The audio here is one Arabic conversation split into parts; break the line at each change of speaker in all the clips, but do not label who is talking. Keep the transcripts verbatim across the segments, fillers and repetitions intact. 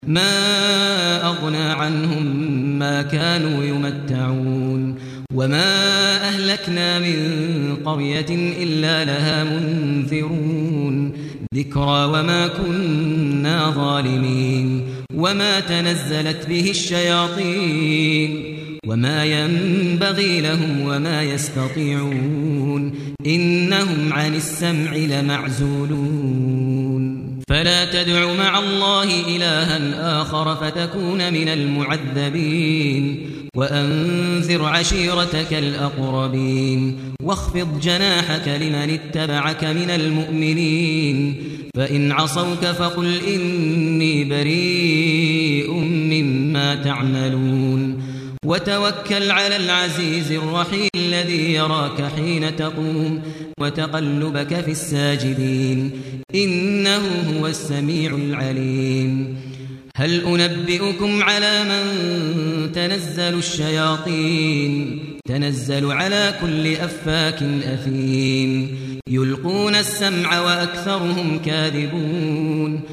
ما أغنى عنهم ما كانوا يمتعون وما أهلكنا من قرية إلا لها منذرون ذكرى وما كنا ظالمين وما تنزلت به الشياطين وما ينبغي لهم وما يستطيعون إنهم عن السمع لمعزولون فلا تدع مع الله إلها آخر فتكون من المعذبين وأنذر عشيرتك الأقربين واخفض جناحك لمن اتبعك من المؤمنين فإن عصوك فقل إني بريء مما تعملون وتوكل على العزيز الرحيم الذي يراك حين تقوم وتقلبك في الساجدين إنه هو السميع العليم هل أنبئكم على من تنزل الشياطين تنزل على كل أفاك أثيم يلقون السمع وأكثرهم كاذبون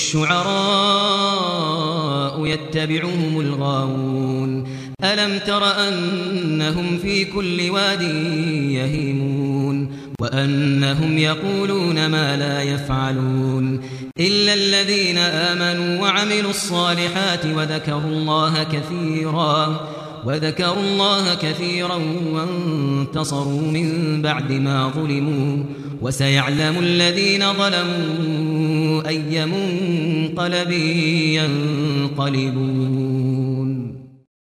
والشعراء يتبعهم الغاوون ألم تر أنهم في كل واد يهيمون وأنهم يقولون ما لا يفعلون إلا الذين آمنوا وعملوا الصالحات وذكروا الله كثيرا وذكروا الله كثيرا وانتصروا من بعد ما ظلموا وسيعلم الذين ظلموا أي منقلب ينقلبون